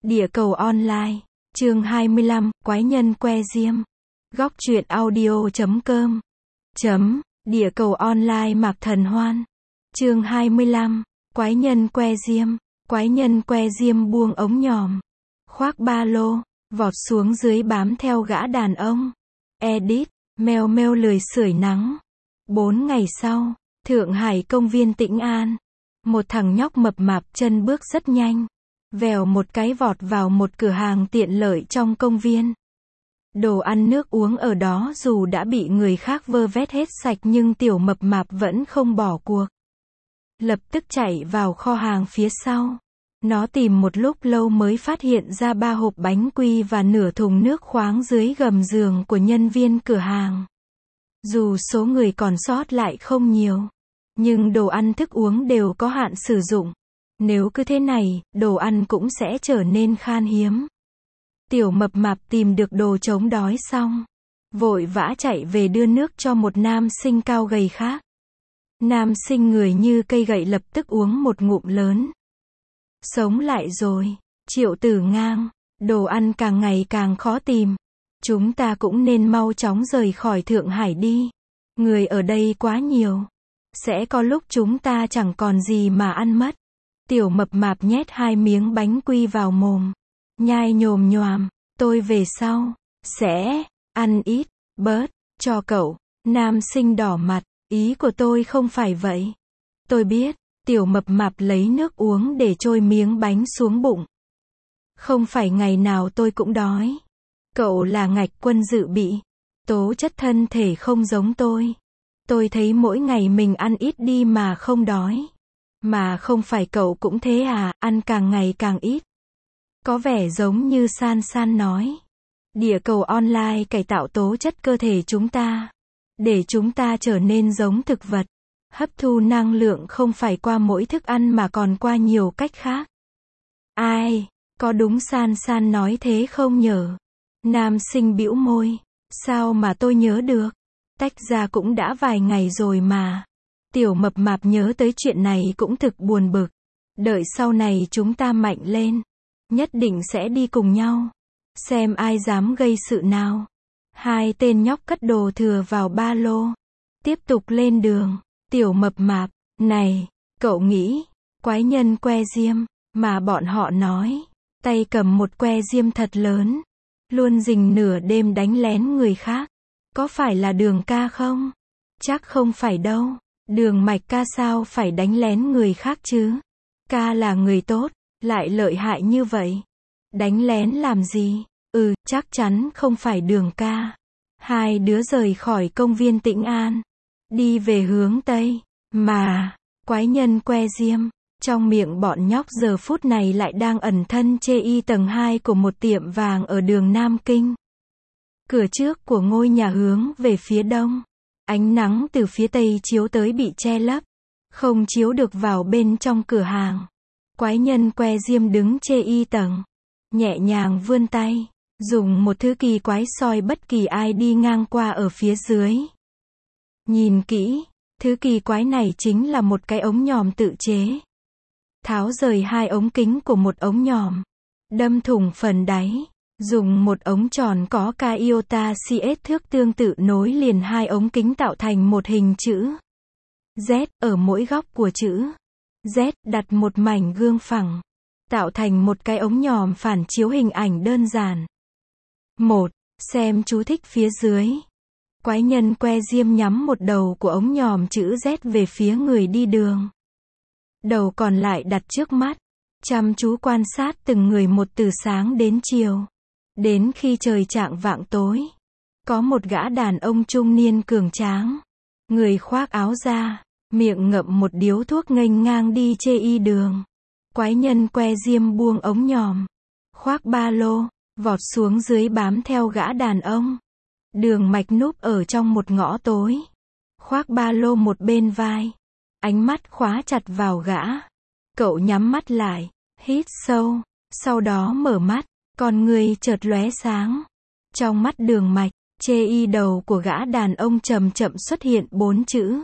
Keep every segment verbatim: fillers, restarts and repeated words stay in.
Địa cầu online, chương hai mươi lăm, quái nhân que diêm. Góc truyện audio chấm com. Chấm, địa cầu online Mạc Thần Hoan. Chương hai mươi lăm, quái nhân que diêm. Quái nhân que diêm buông ống nhòm, khoác ba lô, vọt xuống dưới bám theo gã đàn ông. Edit, meo meo lười sưởi nắng. Bốn ngày sau, Thượng Hải công viên Tĩnh An. Một thằng nhóc mập mạp chân bước rất nhanh. Vèo một cái vọt vào một cửa hàng tiện lợi trong công viên. Đồ ăn nước uống ở đó dù đã bị người khác vơ vét hết sạch nhưng tiểu mập mạp vẫn không bỏ cuộc. Lập tức chạy vào kho hàng phía sau. Nó tìm một lúc lâu mới phát hiện ra ba hộp bánh quy và nửa thùng nước khoáng dưới gầm giường của nhân viên cửa hàng. Dù số người còn sót lại không nhiều, nhưng đồ ăn thức uống đều có hạn sử dụng. Nếu cứ thế này, đồ ăn cũng sẽ trở nên khan hiếm. Tiểu mập mạp tìm được đồ chống đói xong, vội vã chạy về đưa nước cho một nam sinh cao gầy khác. Nam sinh người như cây gậy lập tức uống một ngụm lớn. Sống lại rồi, Triệu Tử ngang, đồ ăn càng ngày càng khó tìm. Chúng ta cũng nên mau chóng rời khỏi Thượng Hải đi. Người ở đây quá nhiều. Sẽ có lúc chúng ta chẳng còn gì mà ăn mất. Tiểu mập mạp nhét hai miếng bánh quy vào mồm. Nhai nhồm nhoàm, tôi về sau, sẽ, ăn ít, bớt, cho cậu. Nam sinh đỏ mặt, ý của tôi không phải vậy. Tôi biết, tiểu mập mạp lấy nước uống để trôi miếng bánh xuống bụng. Không phải ngày nào tôi cũng đói. Cậu là ngạch quân dự bị. Tố chất thân thể không giống tôi. Tôi thấy mỗi ngày mình ăn ít đi mà không đói. Mà không phải cậu cũng thế à, ăn càng ngày càng ít. Có vẻ giống như San San nói. Địa cầu online cải tạo tố chất cơ thể chúng ta. Để chúng ta trở nên giống thực vật. Hấp thu năng lượng không phải qua mỗi thức ăn mà còn qua nhiều cách khác. Ai, có đúng San San nói thế không nhở? Nam sinh bĩu môi. Sao mà tôi nhớ được? Tách ra cũng đã vài ngày rồi mà. Tiểu mập mạp nhớ tới chuyện này cũng thực buồn bực. Đợi sau này chúng ta mạnh lên, nhất định sẽ đi cùng nhau. Xem ai dám gây sự nào. Hai tên nhóc cất đồ thừa vào ba lô. Tiếp tục lên đường. Tiểu mập mạp, này, cậu nghĩ, quái nhân que diêm, mà bọn họ nói, tay cầm một que diêm thật lớn, luôn rình nửa đêm đánh lén người khác. Có phải là Đường ca không? Chắc không phải đâu. Đường Mạch ca sao phải đánh lén người khác chứ? Ca là người tốt, lại lợi hại như vậy. Đánh lén làm gì? Ừ, chắc chắn không phải Đường ca. Hai đứa rời khỏi công viên Tĩnh An, đi về hướng Tây. Mà, quái nhân que diêm, trong miệng bọn nhóc giờ phút này lại đang ẩn thân chê y tầng hai của một tiệm vàng ở đường Nam Kinh. Cửa trước của ngôi nhà hướng về phía đông. Ánh nắng từ phía tây chiếu tới bị che lấp, không chiếu được vào bên trong cửa hàng. Quái nhân que diêm đứng chê y tầng, nhẹ nhàng vươn tay, dùng một thứ kỳ quái soi bất kỳ ai đi ngang qua ở phía dưới. Nhìn kỹ, thứ kỳ quái này chính là một cái ống nhòm tự chế. Tháo rời hai ống kính của một ống nhòm, đâm thủng phần đáy. Dùng một ống tròn có ca iota cs thước tương tự nối liền hai ống kính tạo thành một hình chữ Z, ở mỗi góc của chữ Z đặt một mảnh gương phẳng, tạo thành một cái ống nhòm phản chiếu hình ảnh đơn giản. một. Xem chú thích phía dưới. Quái nhân que diêm nhắm một đầu của ống nhòm chữ Z về phía người đi đường. Đầu còn lại đặt trước mắt, chăm chú quan sát từng người một từ sáng đến chiều. Đến khi trời chạng vạng tối, có một gã đàn ông trung niên cường tráng, người khoác áo da, miệng ngậm một điếu thuốc nghênh ngang đi chê y đường. Quái nhân que diêm buông ống nhòm, khoác ba lô, vọt xuống dưới bám theo gã đàn ông. Đường Mạch núp ở trong một ngõ tối, khoác ba lô một bên vai, ánh mắt khóa chặt vào gã. Cậu nhắm mắt lại, hít sâu, sau đó mở mắt. Con người chợt lóe sáng. Trong mắt Đường Mạch, chê y đầu của gã đàn ông chậm chậm xuất hiện bốn chữ.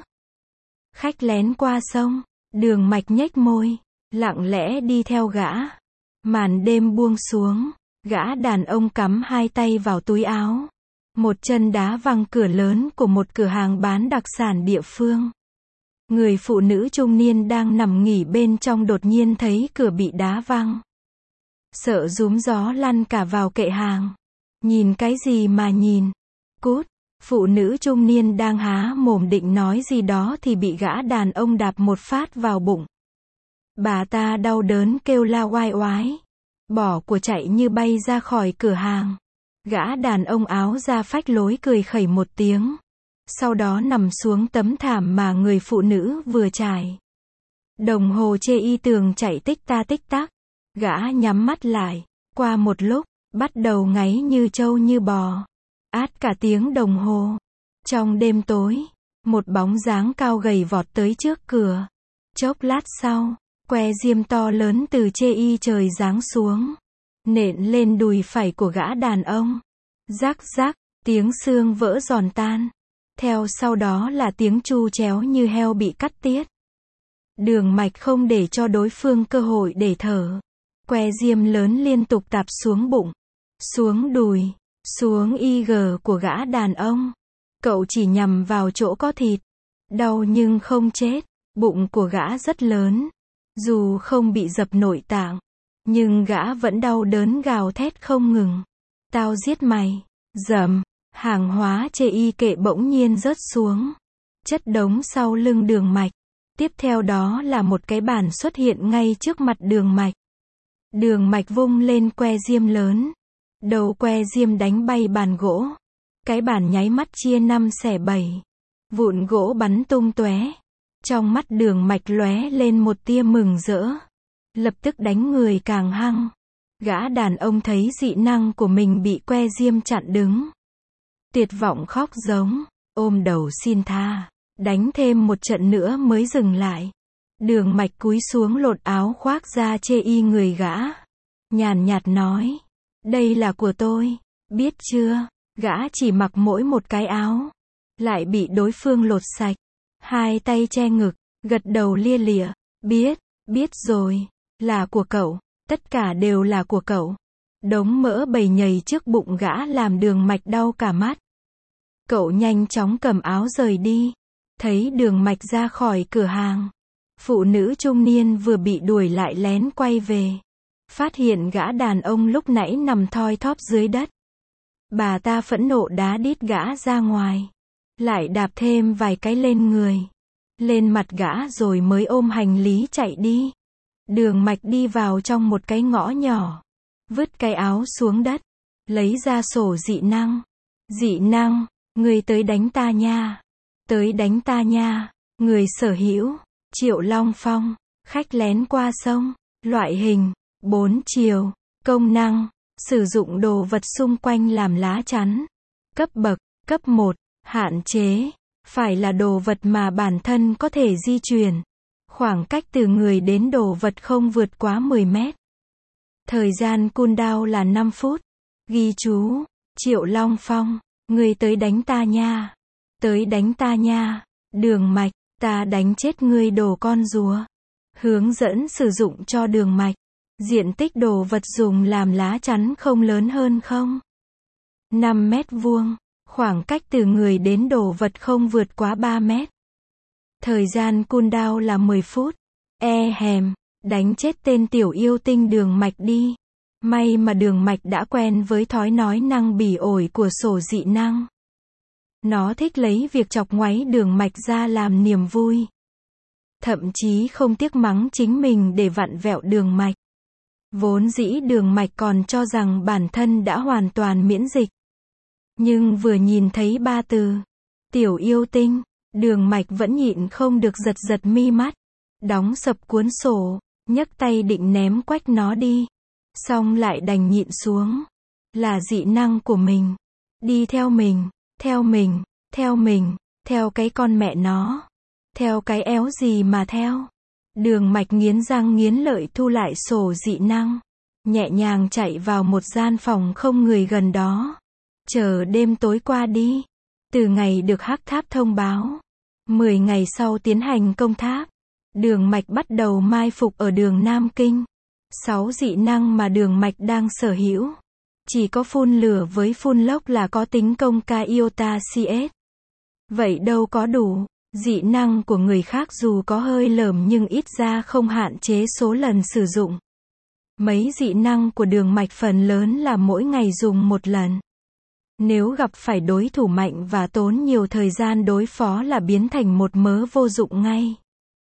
Khách lén qua sông. Đường Mạch nhếch môi, lặng lẽ đi theo gã. Màn đêm buông xuống, gã đàn ông cắm hai tay vào túi áo. Một chân đá văng cửa lớn của một cửa hàng bán đặc sản địa phương. Người phụ nữ trung niên đang nằm nghỉ bên trong đột nhiên thấy cửa bị đá văng. Sợ rúm gió lăn cả vào kệ hàng. Nhìn cái gì mà nhìn? Cút! Phụ nữ trung niên đang há mồm định nói gì đó thì bị gã đàn ông đạp một phát vào bụng. Bà ta đau đớn kêu la oai oái. Bỏ của chạy như bay ra khỏi cửa hàng. Gã đàn ông áo da phách lối cười khẩy một tiếng. Sau đó nằm xuống tấm thảm mà người phụ nữ vừa trải. Đồng hồ chê y tường chạy tích ta tích tắc. Gã nhắm mắt lại. Qua một lúc, bắt đầu ngáy như trâu như bò. Át cả tiếng đồng hồ. Trong đêm tối, một bóng dáng cao gầy vọt tới trước cửa. Chốc lát sau, que diêm to lớn từ chê y trời giáng xuống. Nện lên đùi phải của gã đàn ông. Rắc rắc, tiếng xương vỡ giòn tan. Theo sau đó là tiếng tru chéo như heo bị cắt tiết. Đường mạch không để cho đối phương cơ hội để thở. Que diêm lớn liên tục tạp xuống bụng, xuống đùi, xuống y gờ của gã đàn ông. Cậu chỉ nhằm vào chỗ có thịt. Đau nhưng không chết. Bụng của gã rất lớn. Dù không bị dập nội tạng, nhưng gã vẫn đau đớn gào thét không ngừng. Tao giết mày. Dầm. Hàng hóa chê y kệ bỗng nhiên rớt xuống. Chất đống sau lưng đường mạch. Tiếp theo đó là một cái bàn xuất hiện ngay trước mặt đường mạch. Đường mạch vung lên que diêm lớn. Đầu que diêm đánh bay bàn gỗ. Cái bàn nháy mắt chia năm xẻ bảy. Vụn gỗ bắn tung tóe. Trong mắt đường mạch lóe lên một tia mừng rỡ. Lập tức đánh người càng hăng. Gã đàn ông thấy dị năng của mình bị que diêm chặn đứng. Tuyệt vọng khóc giống. Ôm đầu xin tha. Đánh thêm một trận nữa mới dừng lại. Đường mạch cúi xuống lột áo khoác ra chê y người gã. Nhàn nhạt nói. Đây là của tôi. Biết chưa? Gã chỉ mặc mỗi một cái áo. Lại bị đối phương lột sạch. Hai tay che ngực. Gật đầu lia lịa. Biết, biết rồi. Là của cậu. Tất cả đều là của cậu. Đống mỡ bầy nhầy trước bụng gã làm đường mạch đau cả mắt. Cậu nhanh chóng cầm áo rời đi. Thấy đường mạch ra khỏi cửa hàng. Phụ nữ trung niên vừa bị đuổi lại lén quay về. Phát hiện gã đàn ông lúc nãy nằm thoi thóp dưới đất. Bà ta phẫn nộ đá đít gã ra ngoài. Lại đạp thêm vài cái lên người. Lên mặt gã rồi mới ôm hành lý chạy đi. Đường mạch đi vào trong một cái ngõ nhỏ. Vứt cái áo xuống đất. Lấy ra sổ dị năng. Dị năng, người tới đánh ta nha. Tới đánh ta nha. Người sở hữu. Triệu Long Phong. Khách lén qua sông. Loại hình. Bốn chiều. Công năng. Sử dụng đồ vật xung quanh làm lá chắn. Cấp bậc. Cấp một. Hạn chế. Phải là đồ vật mà bản thân có thể di chuyển. Khoảng cách từ người đến đồ vật không vượt quá mười mét. Thời gian cooldown là năm phút. Ghi chú. Triệu Long Phong. Người tới đánh ta nha. Tới đánh ta nha. Đường mạch. Ta đánh chết ngươi đồ con rùa. Hướng dẫn sử dụng cho đường mạch. Diện tích đồ vật dùng làm lá chắn không lớn hơn không? năm mét vuông. Khoảng cách từ người đến đồ vật không vượt quá ba mét. Thời gian cooldown là mười phút. E hèm. Đánh chết tên tiểu yêu tinh đường mạch đi. May mà đường mạch đã quen với thói nói năng bỉ ổi của sổ dị năng. Nó thích lấy việc chọc ngoáy đường mạch ra làm niềm vui. Thậm chí không tiếc mắng chính mình để vặn vẹo đường mạch. Vốn dĩ đường mạch còn cho rằng bản thân đã hoàn toàn miễn dịch. Nhưng vừa nhìn thấy ba từ tiểu yêu tinh, đường mạch vẫn nhịn không được giật giật mi mắt. Đóng sập cuốn sổ, nhấc tay định ném quách nó đi. Xong lại đành nhịn xuống. Là dị năng của mình. Đi theo mình, theo mình, theo mình, theo cái con mẹ nó. Theo cái éo gì mà theo. Đường mạch nghiến răng nghiến lợi thu lại sổ dị năng. Nhẹ nhàng chạy vào một gian phòng không người gần đó. Chờ đêm tối qua đi. Từ ngày được hắc tháp thông báo. mười ngày sau tiến hành công tháp. Đường mạch bắt đầu mai phục ở đường Nam Kinh. sáu dị năng mà đường mạch đang sở hữu. Chỉ có phun lửa với phun lốc là có tính công Iota xê ét. Vậy đâu có đủ. Dị năng của người khác dù có hơi lởm nhưng ít ra không hạn chế số lần sử dụng. Mấy dị năng của đường mạch phần lớn là mỗi ngày dùng một lần. Nếu gặp phải đối thủ mạnh và tốn nhiều thời gian đối phó là biến thành một mớ vô dụng ngay.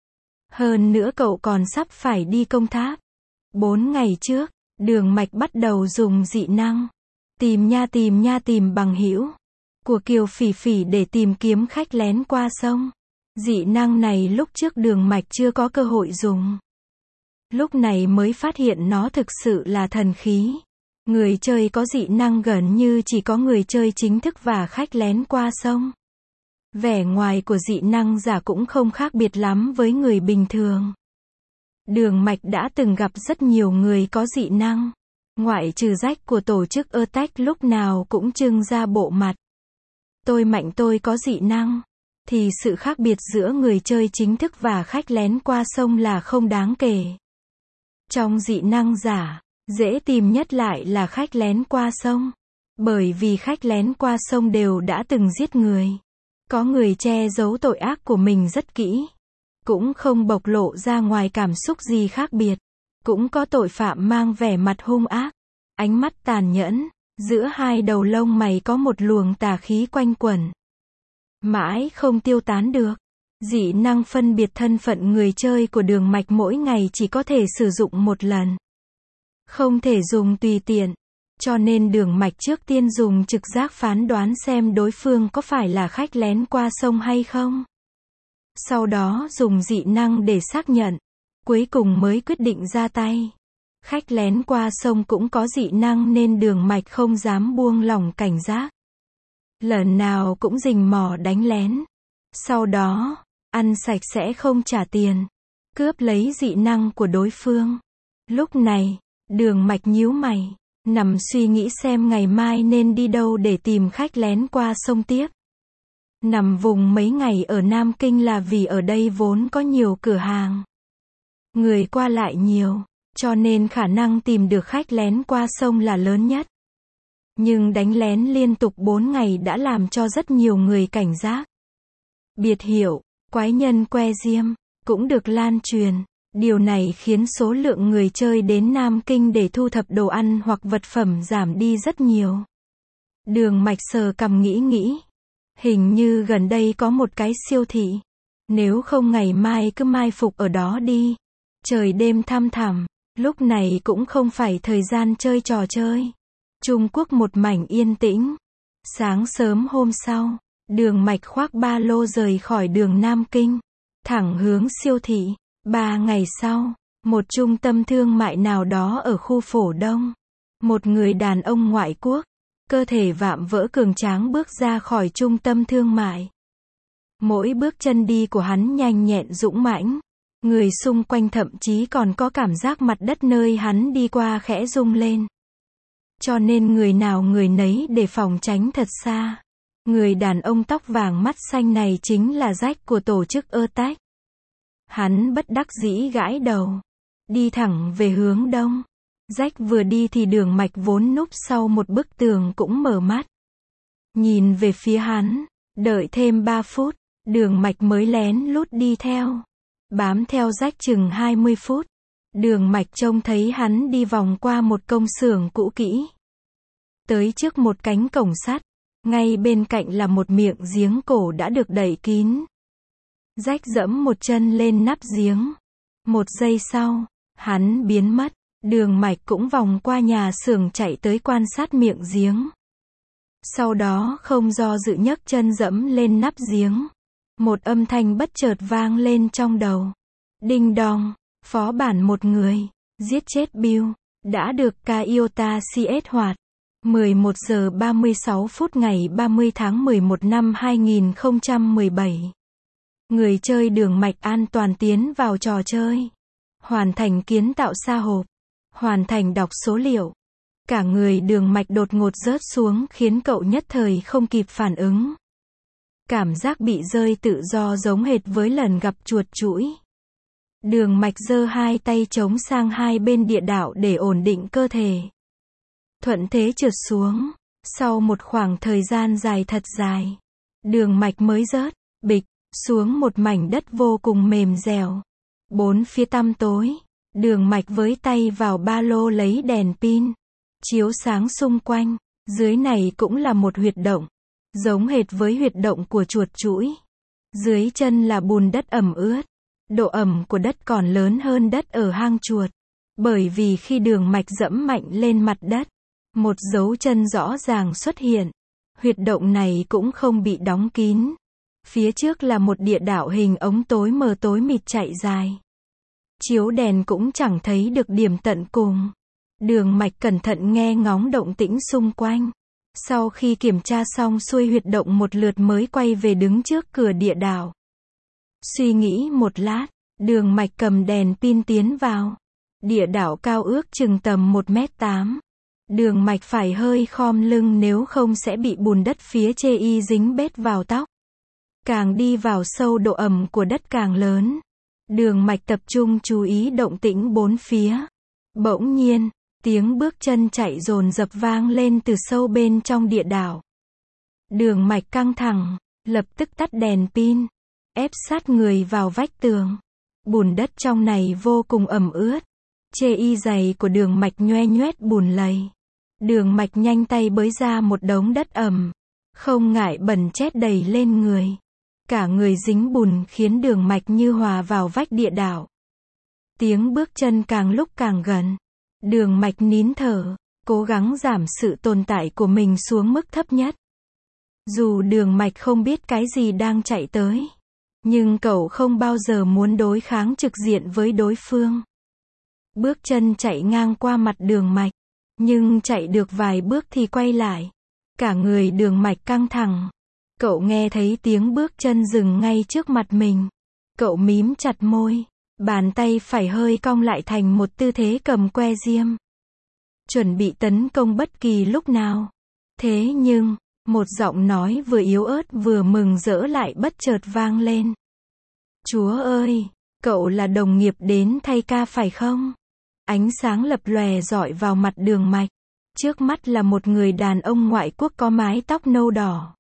Hơn nữa cậu còn sắp phải đi công tháp. Bốn ngày trước, đường mạch bắt đầu dùng dị năng. Tìm nha tìm nha tìm bằng hữu của Kiều Phỉ Phỉ để tìm kiếm khách lén qua sông. Dị năng này lúc trước đường mạch chưa có cơ hội dùng. Lúc này mới phát hiện nó thực sự là thần khí. Người chơi có dị năng gần như chỉ có người chơi chính thức và khách lén qua sông. Vẻ ngoài của dị năng giả cũng không khác biệt lắm với người bình thường. Đường mạch đã từng gặp rất nhiều người có dị năng. Ngoại trừ rách của tổ chức Attack lúc nào cũng trưng ra bộ mặt. Tôi mạnh tôi có dị năng. Thì sự khác biệt giữa người chơi chính thức và khách lén qua sông là không đáng kể. Trong dị năng giả, dễ tìm nhất lại là khách lén qua sông. Bởi vì khách lén qua sông đều đã từng giết người. Có người che giấu tội ác của mình rất kỹ. Cũng không bộc lộ ra ngoài cảm xúc gì khác biệt. Cũng có tội phạm mang vẻ mặt hung ác, ánh mắt tàn nhẫn, giữa hai đầu lông mày có một luồng tà khí quanh quẩn. Mãi không tiêu tán được. Dị năng phân biệt thân phận người chơi của đường mạch mỗi ngày chỉ có thể sử dụng một lần. Không thể dùng tùy tiện. Cho nên đường mạch trước tiên dùng trực giác phán đoán xem đối phương có phải là khách lén qua sông hay không. Sau đó dùng dị năng để xác nhận. Cuối cùng mới quyết định ra tay. Khách lén qua sông cũng có dị năng nên đường mạch không dám buông lỏng cảnh giác. Lần nào cũng rình mò đánh lén. Sau đó, ăn sạch sẽ không trả tiền. Cướp lấy dị năng của đối phương. Lúc này, đường mạch nhíu mày. Nằm suy nghĩ xem ngày mai nên đi đâu để tìm khách lén qua sông tiếp. Nằm vùng mấy ngày ở Nam Kinh là vì ở đây vốn có nhiều cửa hàng. Người qua lại nhiều, cho nên khả năng tìm được khách lén qua sông là lớn nhất. Nhưng đánh lén liên tục bốn ngày đã làm cho rất nhiều người cảnh giác. Biệt hiệu, quái nhân que diêm, cũng được lan truyền. Điều này khiến số lượng người chơi đến Nam Kinh để thu thập đồ ăn hoặc vật phẩm giảm đi rất nhiều. Đường mạch sờ cằm nghĩ nghĩ. Hình như gần đây có một cái siêu thị. Nếu không ngày mai cứ mai phục ở đó đi. Trời đêm thăm thẳm, lúc này cũng không phải thời gian chơi trò chơi. Trung Quốc một mảnh yên tĩnh. Sáng sớm hôm sau, đường mạch khoác ba lô rời khỏi đường Nam Kinh, thẳng hướng siêu thị. Ba ngày sau, một trung tâm thương mại nào đó ở khu Phổ Đông. Một người đàn ông ngoại quốc, cơ thể vạm vỡ cường tráng bước ra khỏi trung tâm thương mại. Mỗi bước chân đi của hắn nhanh nhẹn dũng mãnh. Người xung quanh thậm chí còn có cảm giác mặt đất nơi hắn đi qua khẽ rung lên. Cho nên người nào người nấy để phòng tránh thật xa. Người đàn ông tóc vàng mắt xanh này chính là Jack của tổ chức Attack. Hắn bất đắc dĩ gãi đầu. Đi thẳng về hướng đông. Jack vừa đi thì đường mạch vốn núp sau một bức tường cũng mở mắt. Nhìn về phía hắn. Đợi thêm ba phút. Đường mạch mới lén lút đi theo. Bám theo Jack chừng hai mươi phút. Đường mạch trông thấy hắn đi vòng qua một công xưởng cũ kỹ. Tới trước một cánh cổng sắt. Ngay bên cạnh là một miệng giếng cổ đã được đậy kín. Jack dẫm một chân lên nắp giếng. Một giây sau, hắn biến mất. Đường mạch cũng vòng qua nhà xưởng chạy tới quan sát miệng giếng. Sau đó không do dự nhấc chân dẫm lên nắp giếng. Một âm thanh bất chợt vang lên trong đầu. Đinh đong, phó bản một người, giết chết Bill, đã được Iota xê ét hoạt. mười một giờ ba mươi sáu phút ngày ba mươi tháng mười một năm hai nghìn không trăm mười bảy. Người chơi đường mạch an toàn tiến vào trò chơi. Hoàn thành kiến tạo sa hộp. Hoàn thành đọc số liệu. Cả người đường mạch đột ngột rớt xuống khiến cậu nhất thời không kịp phản ứng. Cảm giác bị rơi tự do giống hệt với lần gặp chuột chũi. Đường Mạch giơ hai tay chống sang hai bên địa đạo để ổn định cơ thể. Thuận thế trượt xuống. Sau một khoảng thời gian dài thật dài, Đường Mạch mới rớt, bịch, xuống một mảnh đất vô cùng mềm dẻo. Bốn phía tăm tối. Đường Mạch với tay vào ba lô lấy đèn pin, chiếu sáng xung quanh. Dưới này cũng là một huyệt động, giống hệt với huyệt động của chuột chũi. Dưới chân là bùn đất ẩm ướt. Độ ẩm của đất còn lớn hơn đất ở hang chuột. Bởi vì khi Đường Mạch dẫm mạnh lên mặt đất, một dấu chân rõ ràng xuất hiện. Huyệt động này cũng không bị đóng kín. Phía trước là một địa đạo hình ống tối mờ tối mịt chạy dài. Chiếu đèn cũng chẳng thấy được điểm tận cùng. Đường Mạch cẩn thận nghe ngóng động tĩnh xung quanh. Sau khi kiểm tra xong xuôi huyệt động một lượt mới quay về đứng trước cửa địa đạo. Suy nghĩ một lát, Đường Mạch cầm đèn pin tiến vào. Địa đạo cao ước chừng tầm một mét tám. Đường Mạch phải hơi khom lưng nếu không sẽ bị bùn đất phía chê y dính bết vào tóc. Càng đi vào sâu độ ẩm của đất càng lớn. Đường Mạch tập trung chú ý động tĩnh bốn phía. Bỗng nhiên, tiếng bước chân chạy dồn dập vang lên từ sâu bên trong địa đạo. Đường Mạch căng thẳng, lập tức tắt đèn pin, ép sát người vào vách tường. Bùn đất trong này vô cùng ẩm ướt. Chê y giày của Đường Mạch nhoe nhoét bùn lầy. Đường Mạch nhanh tay bới ra một đống đất ẩm, không ngại bẩn chét đầy lên người. Cả người dính bùn khiến Đường Mạch như hòa vào vách địa đạo. Tiếng bước chân càng lúc càng gần. Đường Mạch nín thở, cố gắng giảm sự tồn tại của mình xuống mức thấp nhất. Dù Đường Mạch không biết cái gì đang chạy tới, nhưng cậu không bao giờ muốn đối kháng trực diện với đối phương. Bước chân chạy ngang qua mặt Đường Mạch, nhưng chạy được vài bước thì quay lại. Cả người Đường Mạch căng thẳng. Cậu nghe thấy tiếng bước chân dừng ngay trước mặt mình. Cậu mím chặt môi, bàn tay phải hơi cong lại thành một tư thế cầm que diêm. Chuẩn bị tấn công bất kỳ lúc nào. Thế nhưng, một giọng nói vừa yếu ớt vừa mừng rỡ lại bất chợt vang lên. Chúa ơi, cậu là đồng nghiệp đến thay ca phải không? Ánh sáng lập lòe rọi vào mặt Đường Mạch. Trước mắt là một người đàn ông ngoại quốc có mái tóc nâu đỏ.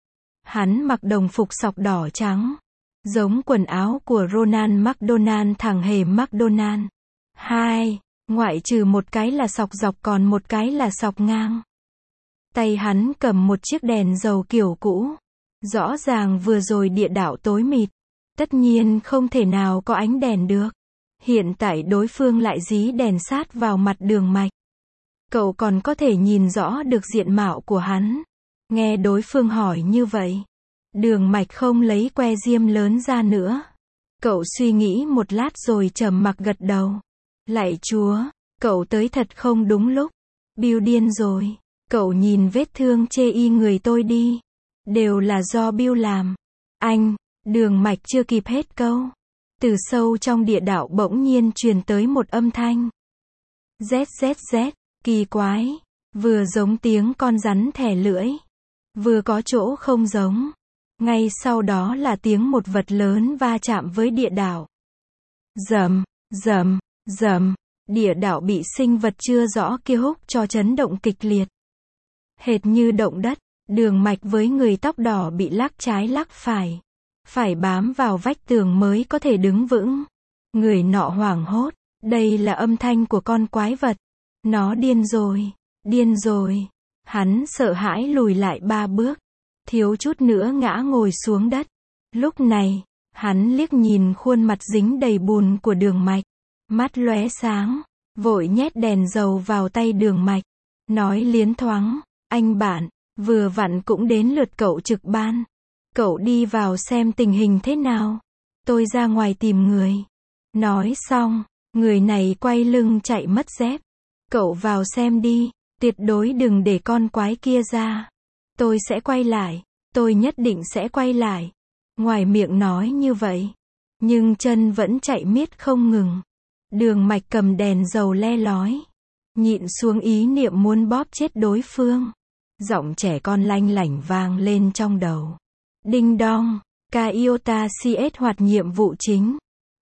Hắn mặc đồng phục sọc đỏ trắng, giống quần áo của Ronald McDonald thằng hề McDonald. Hai, ngoại trừ một cái là sọc dọc còn một cái là sọc ngang. Tay hắn cầm một chiếc đèn dầu kiểu cũ. Rõ ràng vừa rồi địa đạo tối mịt. Tất nhiên không thể nào có ánh đèn được. Hiện tại đối phương lại dí đèn sát vào mặt Đường Mạch. Cậu còn có thể nhìn rõ được diện mạo của hắn. Nghe đối phương hỏi như vậy, Đường Mạch không lấy que diêm lớn ra nữa. Cậu suy nghĩ một lát rồi trầm mặc gật đầu. Lạy Chúa, cậu tới thật không đúng lúc. Bill điên rồi. Cậu nhìn vết thương chê y người tôi đi. Đều là do Bill làm. Anh, Đường Mạch chưa kịp hết câu. Từ sâu trong địa đạo bỗng nhiên truyền tới một âm thanh. Z Z Z, kỳ quái. Vừa giống tiếng con rắn thè lưỡi, vừa có chỗ không giống. Ngay sau đó là tiếng một vật lớn va chạm với địa đạo. Rầm, rầm, rầm. Địa đạo bị sinh vật chưa rõ kia húc cho chấn động kịch liệt. Hệt như động đất, Đường Mạch với người tóc đỏ bị lắc trái lắc phải. Phải bám vào vách tường mới có thể đứng vững. Người nọ hoảng hốt. Đây là âm thanh của con quái vật. Nó điên rồi. Điên rồi. Hắn sợ hãi lùi lại ba bước. Thiếu chút nữa ngã ngồi xuống đất. Lúc này, hắn liếc nhìn khuôn mặt dính đầy bùn của Đường Mạch. Mắt lóe sáng. Vội nhét đèn dầu vào tay Đường Mạch. Nói liến thoáng. Anh bạn, vừa vặn cũng đến lượt cậu trực ban. Cậu đi vào xem tình hình thế nào. Tôi ra ngoài tìm người. Nói xong, người này quay lưng chạy mất dép. Cậu vào xem đi. Tuyệt đối đừng để con quái kia ra. Tôi sẽ quay lại. Tôi nhất định sẽ quay lại. Ngoài miệng nói như vậy, nhưng chân vẫn chạy miết không ngừng. Đường Mạch cầm đèn dầu le lói. Nhịn xuống ý niệm muốn bóp chết đối phương. Giọng trẻ con lanh lảnh vang lên trong đầu. Đinh đong, ca iota cs hoạt nhiệm vụ chính.